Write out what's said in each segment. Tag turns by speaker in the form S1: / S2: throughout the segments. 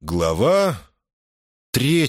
S1: Глава 3.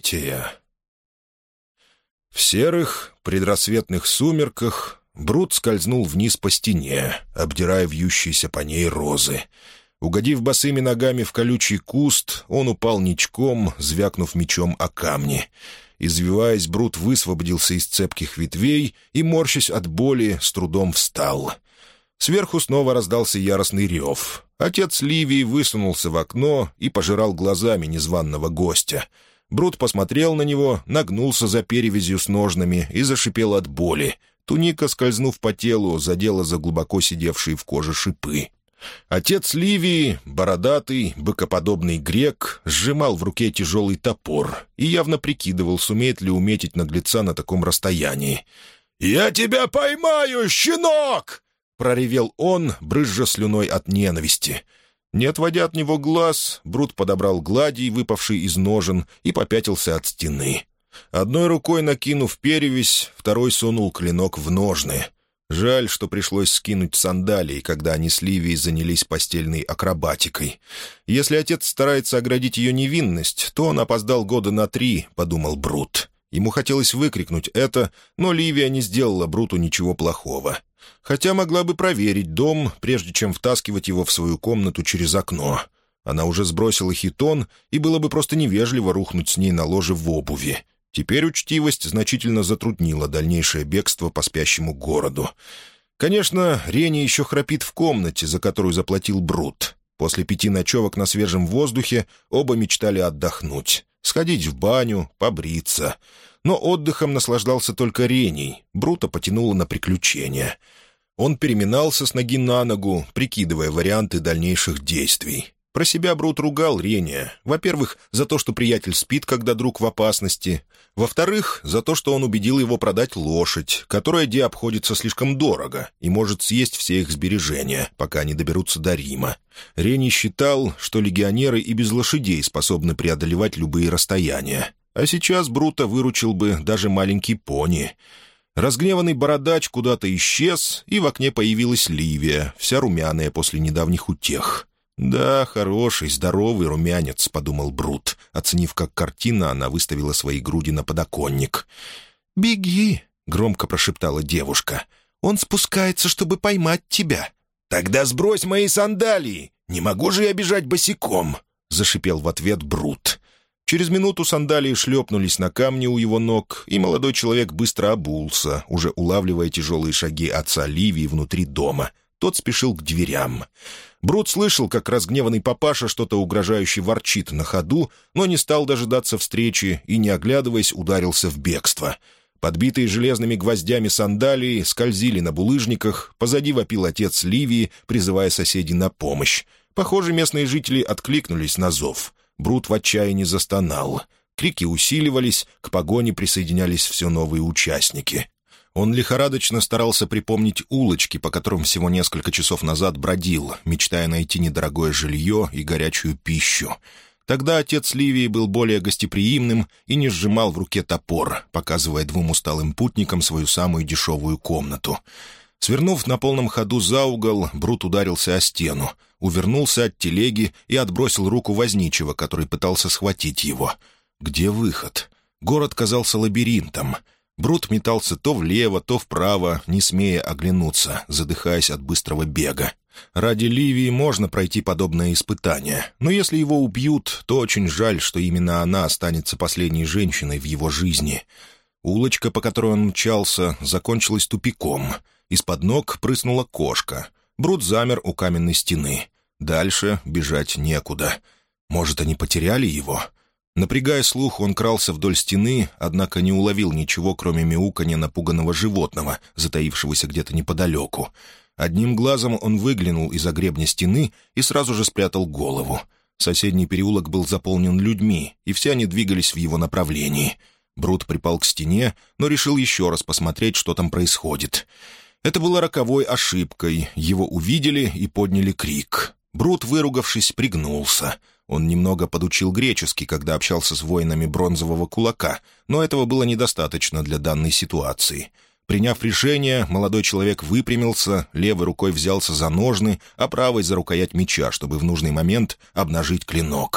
S1: В серых предрассветных сумерках Брут скользнул вниз по стене, обдирая вьющиеся по ней розы. Угодив босыми ногами в колючий куст, он упал ничком, звякнув мечом о камни. Извиваясь, Брут высвободился из цепких ветвей и, морщась от боли, с трудом встал. Сверху снова раздался яростный рев. Отец Ливии высунулся в окно и пожирал глазами незваного гостя. Брут посмотрел на него, нагнулся за перевязью с ножнами и зашипел от боли. Туника, скользнув по телу, задела за глубоко сидевшие в коже шипы. Отец Ливии, бородатый, быкоподобный грек, сжимал в руке тяжелый топор и явно прикидывал, сумеет ли уметить наглеца на таком расстоянии. «Я тебя поймаю, щенок!» — проревел он, брызжа слюной от ненависти. Не отводя от него глаз, Брут подобрал гладий, выпавший из ножен, и попятился от стены. Одной рукой накинув перевязь, второй сунул клинок в ножны. Жаль, что пришлось скинуть сандалии, когда они с Ливией занялись постельной акробатикой. Если отец старается оградить ее невинность, то он опоздал года на 3, — подумал Брут. Ему хотелось выкрикнуть это, но Ливия не сделала Бруту ничего плохого. Хотя могла бы проверить дом, прежде чем втаскивать его в свою комнату через окно. Она уже сбросила хитон, и было бы просто невежливо рухнуть с ней на ложе в обуви. Теперь учтивость значительно затруднила дальнейшее бегство по спящему городу. Конечно, Рени еще храпит в комнате, за которую заплатил Брут. После 5 ночевок на свежем воздухе оба мечтали отдохнуть, сходить в баню, побриться. Но отдыхом наслаждался только Рений. Брута потянуло на приключения. Он переминался с ноги на ногу, прикидывая варианты дальнейших действий. Про себя Брут ругал Рения. Во-первых, за то, что приятель спит, когда друг в опасности. Во-вторых, за то, что он убедил его продать лошадь, которая Ди обходится слишком дорого и может съесть все их сбережения, пока они доберутся до Рима. Рений считал, что легионеры и без лошадей способны преодолевать любые расстояния. А сейчас Брута выручил бы даже маленький пони. Разгневанный бородач куда-то исчез, и в окне появилась Ливия, вся румяная после недавних утех. «Да, хороший, здоровый румянец», — подумал Брут, оценив, как картина она выставила свои груди на подоконник. «Беги», — громко прошептала девушка. «Он спускается, чтобы поймать тебя». «Тогда сбрось мои сандалии! Не могу же я бежать босиком!» — зашипел в ответ Брут. Через минуту сандалии шлепнулись на камни у его ног, и молодой человек быстро обулся, уже улавливая тяжелые шаги отца Ливии внутри дома. Тот спешил к дверям. Брут слышал, как разгневанный папаша что-то угрожающе ворчит на ходу, но не стал дожидаться встречи и, не оглядываясь, ударился в бегство. Подбитые железными гвоздями сандалии скользили на булыжниках, позади вопил отец Ливии, призывая соседей на помощь. Похоже, местные жители откликнулись на зов. Брут в отчаянии застонал. Крики усиливались, к погоне присоединялись все новые участники. Он лихорадочно старался припомнить улочки, по которым всего несколько часов назад бродил, мечтая найти недорогое жилье и горячую пищу. Тогда отец Ливии был более гостеприимным и не сжимал в руке топор, показывая 2 усталым путникам свою самую дешевую комнату. Свернув на полном ходу за угол, Брут ударился о стену, увернулся от телеги и отбросил руку возничего, который пытался схватить его. Где выход? Город казался лабиринтом. Брут метался то влево, то вправо, не смея оглянуться, задыхаясь от быстрого бега. Ради Ливии можно пройти подобное испытание, но если его убьют, то очень жаль, что именно она останется последней женщиной в его жизни. Улочка, по которой он мчался, закончилась тупиком. Из-под ног прыснула кошка. Брут замер у каменной стены. Дальше бежать некуда. Может, они потеряли его? Напрягая слух, он крался вдоль стены, однако не уловил ничего, кроме мяуканья напуганного животного, затаившегося где-то неподалеку. Одним глазом он выглянул из-за гребня стены и сразу же спрятал голову. Соседний переулок был заполнен людьми, и все они двигались в его направлении. Брут припал к стене, но решил еще раз посмотреть, что там происходит. Это было роковой ошибкой. Его увидели и подняли крик. Брут, выругавшись, пригнулся. Он немного подучил греческий, когда общался с воинами бронзового кулака, но этого было недостаточно для данной ситуации. Приняв решение, молодой человек выпрямился, левой рукой взялся за ножны, а правой — за рукоять меча, чтобы в нужный момент обнажить клинок.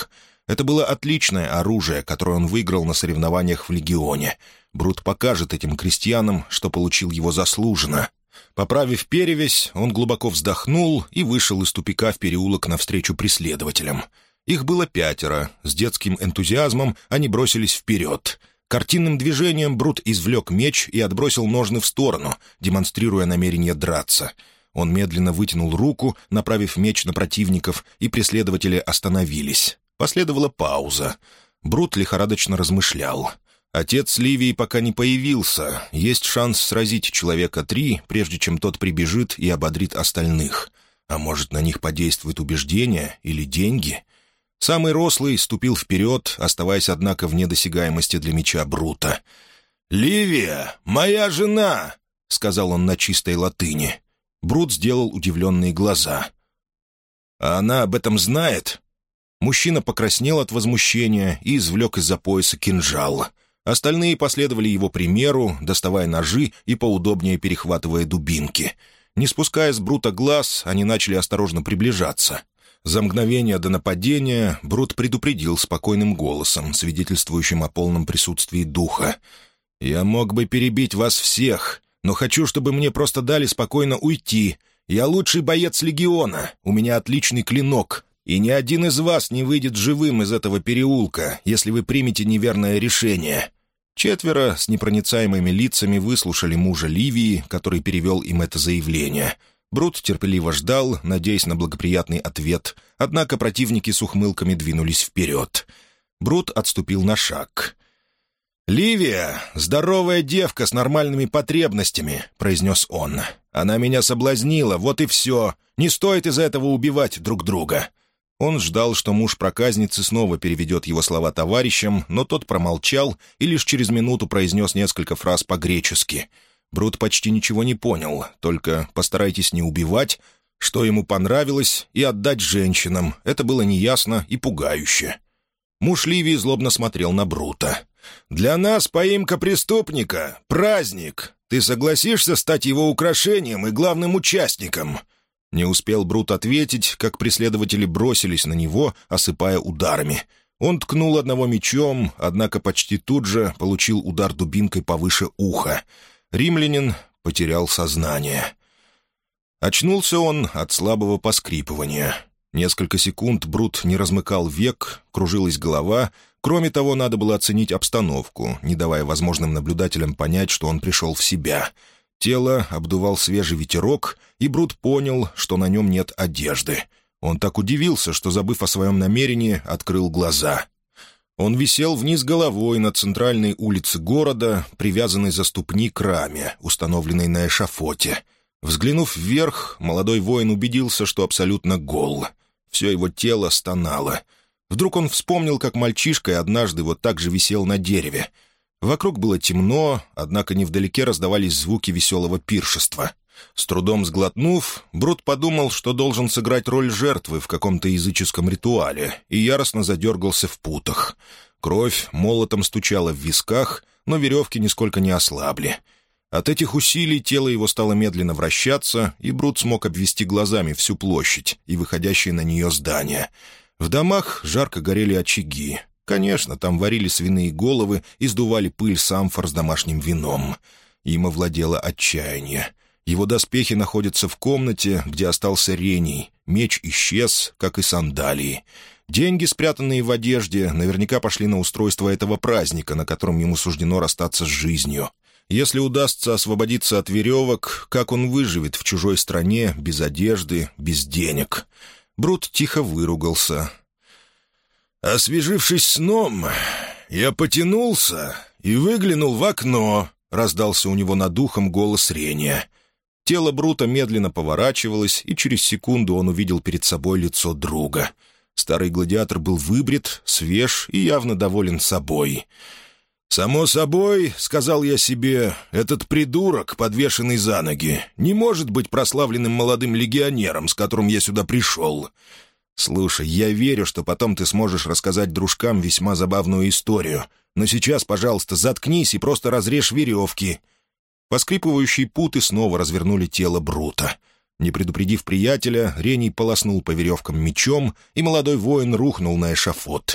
S1: Это было отличное оружие, которое он выиграл на соревнованиях в легионе. Брут покажет этим крестьянам, что получил его заслуженно. Поправив перевязь, он глубоко вздохнул и вышел из тупика в переулок навстречу преследователям. Их было 5. С детским энтузиазмом они бросились вперед. Картинным движением Брут извлек меч и отбросил ножны в сторону, демонстрируя намерение драться. Он медленно вытянул руку, направив меч на противников, и преследователи остановились. Последовала пауза. Брут лихорадочно размышлял. Отец Ливии пока не появился. Есть шанс сразить человека 3, прежде чем тот прибежит и ободрит остальных. А может, на них подействует убеждение или деньги? Самый рослый ступил вперед, оставаясь, однако, вне досягаемости для меча Брута. «Ливия, моя жена!» — сказал он на чистой латыни. Брут сделал удивленные глаза. «А она об этом знает?» Мужчина покраснел от возмущения и извлек из-за пояса кинжал. Остальные последовали его примеру, доставая ножи и поудобнее перехватывая дубинки. Не спуская с Брута глаз, они начали осторожно приближаться. За мгновение до нападения Брут предупредил спокойным голосом, свидетельствующим о полном присутствии духа. «Я мог бы перебить вас всех, но хочу, чтобы мне просто дали спокойно уйти. Я лучший боец легиона, у меня отличный клинок, и ни один из вас не выйдет живым из этого переулка, если вы примете неверное решение». 4 с непроницаемыми лицами выслушали мужа Ливии, который перевел им это заявление. Брут терпеливо ждал, надеясь на благоприятный ответ, однако противники с ухмылками двинулись вперед. Брут отступил на шаг. «Ливия — здоровая девка с нормальными потребностями», — произнес он. «Она меня соблазнила, вот и все. Не стоит из-за этого убивать друг друга». Он ждал, что муж проказницы снова переведет его слова товарищам, но тот промолчал и лишь через минуту произнес несколько фраз по-гречески. Брут почти ничего не понял, только «постарайтесь не убивать», что ему понравилось, и «отдать женщинам». Это было неясно и пугающе. Муж Ливии злобно смотрел на Брута. «Для нас поимка преступника — праздник. Ты согласишься стать его украшением и главным участником?» Не успел Брут ответить, как преследователи бросились на него, осыпая ударами. Он ткнул одного мечом, однако почти тут же получил удар дубинкой повыше уха. Римлянин потерял сознание. Очнулся он от слабого поскрипывания. Несколько секунд Брут не размыкал век, кружилась голова. Кроме того, надо было оценить обстановку, не давая возможным наблюдателям понять, что он пришел в себя. Тело обдувал свежий ветерок, и Брут понял, что на нем нет одежды. Он так удивился, что, забыв о своем намерении, открыл глаза. Он висел вниз головой на центральной улице города, привязанной за ступни к раме, установленной на эшафоте. Взглянув вверх, молодой воин убедился, что абсолютно гол. Все его тело стонало. Вдруг он вспомнил, как мальчишкой однажды вот так же висел на дереве. Вокруг было темно, однако невдалеке раздавались звуки веселого пиршества. С трудом сглотнув, Брут подумал, что должен сыграть роль жертвы в каком-то языческом ритуале, и яростно задергался в путах. Кровь молотом стучала в висках, но веревки нисколько не ослабли. От этих усилий тело его стало медленно вращаться, и Брут смог обвести глазами всю площадь и выходящие на нее здания. В домах жарко горели очаги. Конечно, там варили свиные головы и сдували пыль с амфор с домашним вином. Им овладело отчаяние. Его доспехи находятся в комнате, где остался Рений. Меч исчез, как и сандалии. Деньги, спрятанные в одежде, наверняка пошли на устройство этого праздника, на котором ему суждено расстаться с жизнью. Если удастся освободиться от веревок, как он выживет в чужой стране, без одежды, без денег? Брут тихо выругался. «Освежившись сном, я потянулся и выглянул в окно», — раздался у него над ухом голос Рения. Тело Брута медленно поворачивалось, и через секунду он увидел перед собой лицо друга. Старый гладиатор был выбрит, свеж и явно доволен собой. «Само собой, — сказал я себе, — этот придурок, подвешенный за ноги, не может быть прославленным молодым легионером, с которым я сюда пришел. Слушай, я верю, что потом ты сможешь рассказать дружкам весьма забавную историю. Но сейчас, пожалуйста, заткнись и просто разрежь веревки». Поскрипывающие путы снова развернули тело Брута. Не предупредив приятеля, Рений полоснул по веревкам мечом, и молодой воин рухнул на эшафот.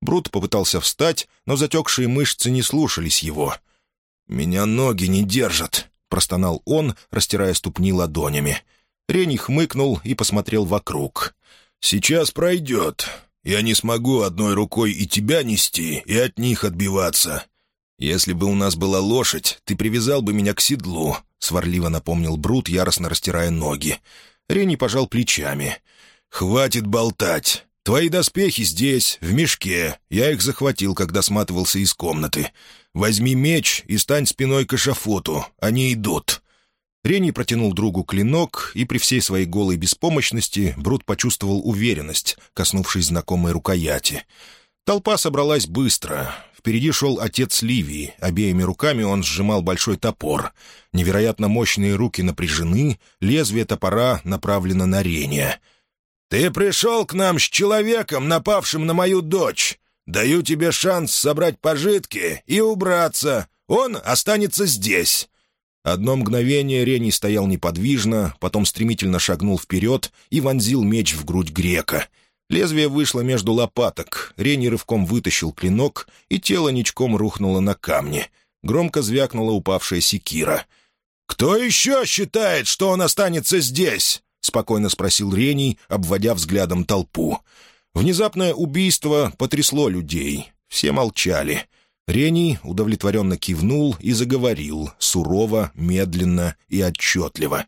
S1: Брут попытался встать, но затекшие мышцы не слушались его. «Меня ноги не держат», — простонал он, растирая ступни ладонями. Рений хмыкнул и посмотрел вокруг. «Сейчас пройдет. Я не смогу одной рукой и тебя нести, и от них отбиваться. Если бы у нас была лошадь, ты привязал бы меня к седлу», — сварливо напомнил Брут, яростно растирая ноги. Рений пожал плечами. «Хватит болтать. Твои доспехи здесь, в мешке. Я их захватил, когда сматывался из комнаты. Возьми меч и стань спиной к эшафоту. Они идут». Рений протянул другу клинок, и при всей своей голой беспомощности Брут почувствовал уверенность, коснувшись знакомой рукояти. Толпа собралась быстро. Впереди шел отец Ливии. Обеими руками он сжимал большой топор. Невероятно мощные руки напряжены, лезвие топора направлено на Рения. «Ты пришел к нам с человеком, напавшим на мою дочь. Даю тебе шанс собрать пожитки и убраться. Он останется здесь». Одно мгновение Рений стоял неподвижно, потом стремительно шагнул вперед и вонзил меч в грудь грека. Лезвие вышло между лопаток. Рений рывком вытащил клинок, и тело ничком рухнуло на камни. Громко звякнула упавшая секира. «Кто еще считает, что он останется здесь?» — спокойно спросил Рений, обводя взглядом толпу. Внезапное убийство потрясло людей. Все молчали. Рений удовлетворенно кивнул и заговорил, сурово, медленно и отчетливо.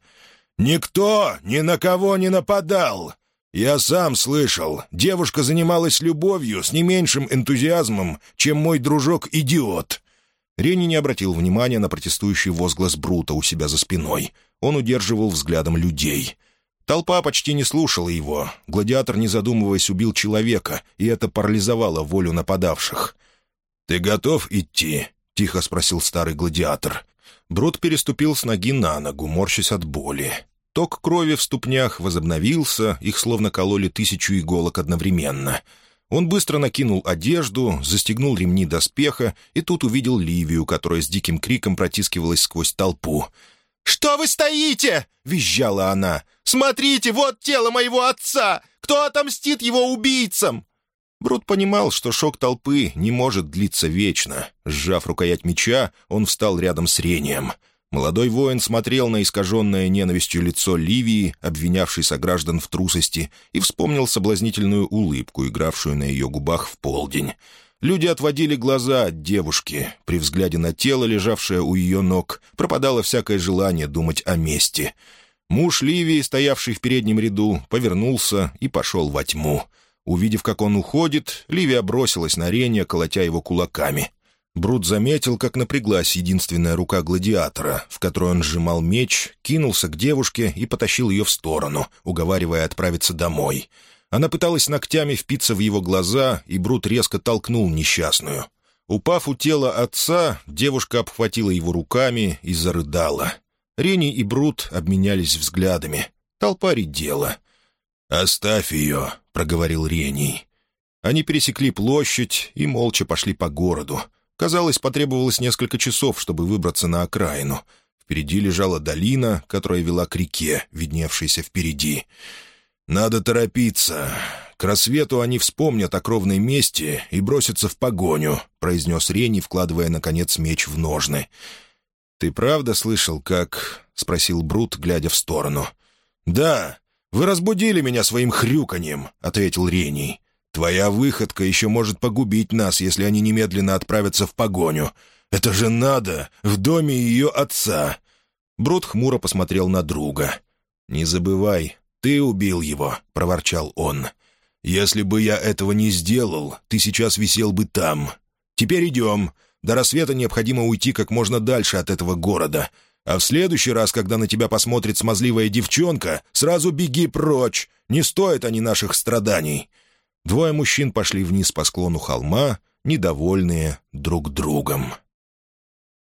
S1: «Никто ни на кого не нападал. Я сам слышал, девушка занималась любовью с не меньшим энтузиазмом, чем мой дружок-идиот». Рений не обратил внимания на протестующий возглас Брута у себя за спиной. Он удерживал взглядом людей. Толпа почти не слушала его. Гладиатор, не задумываясь, убил человека, и это парализовало волю нападавших. «Ты готов идти?» — тихо спросил старый гладиатор. Брут переступил с ноги на ногу, морщась от боли. Ток крови в ступнях возобновился, их словно кололи 1000 иголок одновременно. Он быстро накинул одежду, застегнул ремни доспеха и тут увидел Ливию, которая с диким криком протискивалась сквозь толпу. «Что вы стоите?» — визжала она. «Смотрите, вот тело моего отца! Кто отомстит его убийцам?» Брут понимал, что шок толпы не может длиться вечно. Сжав рукоять меча, он встал рядом с Рением. Молодой воин смотрел на искаженное ненавистью лицо Ливии, обвинявшей сограждан в трусости, и вспомнил соблазнительную улыбку, игравшую на ее губах в полдень. Люди отводили глаза от девушки. При взгляде на тело, лежавшее у ее ног, пропадало всякое желание думать о мести. Муж Ливии, стоявший в переднем ряду, повернулся и пошел во тьму. Увидев, как он уходит, Ливия бросилась на Рения, колотя его кулаками. Брут заметил, как напряглась единственная рука гладиатора, в которой он сжимал меч, кинулся к девушке и потащил ее в сторону, уговаривая отправиться домой. Она пыталась ногтями впиться в его глаза, и Брут резко толкнул несчастную. Упав у тела отца, девушка обхватила его руками и зарыдала. Рений и Брут обменялись взглядами. Толпа редела. «Оставь ее», — проговорил Рений. Они пересекли площадь и молча пошли по городу. Казалось, потребовалось несколько часов, чтобы выбраться на окраину. Впереди лежала долина, которая вела к реке, видневшейся впереди. «Надо торопиться. К рассвету они вспомнят о кровной мести и бросятся в погоню», — произнес Рений, вкладывая, наконец, меч в ножны. «Ты правда слышал, как...» — спросил Брут, глядя в сторону. «Да. Вы разбудили меня своим хрюканьем», — ответил Рений. «Твоя выходка еще может погубить нас, если они немедленно отправятся в погоню. Это же надо, в доме ее отца». Брут хмуро посмотрел на друга. «Не забывай, ты убил его», — проворчал он. «Если бы я этого не сделал, ты сейчас висел бы там. Теперь идем. До рассвета необходимо уйти как можно дальше от этого города. А в следующий раз, когда на тебя посмотрит смазливая девчонка, сразу беги прочь. Не стоят они наших страданий». Двое мужчин пошли вниз по склону холма, недовольные друг другом.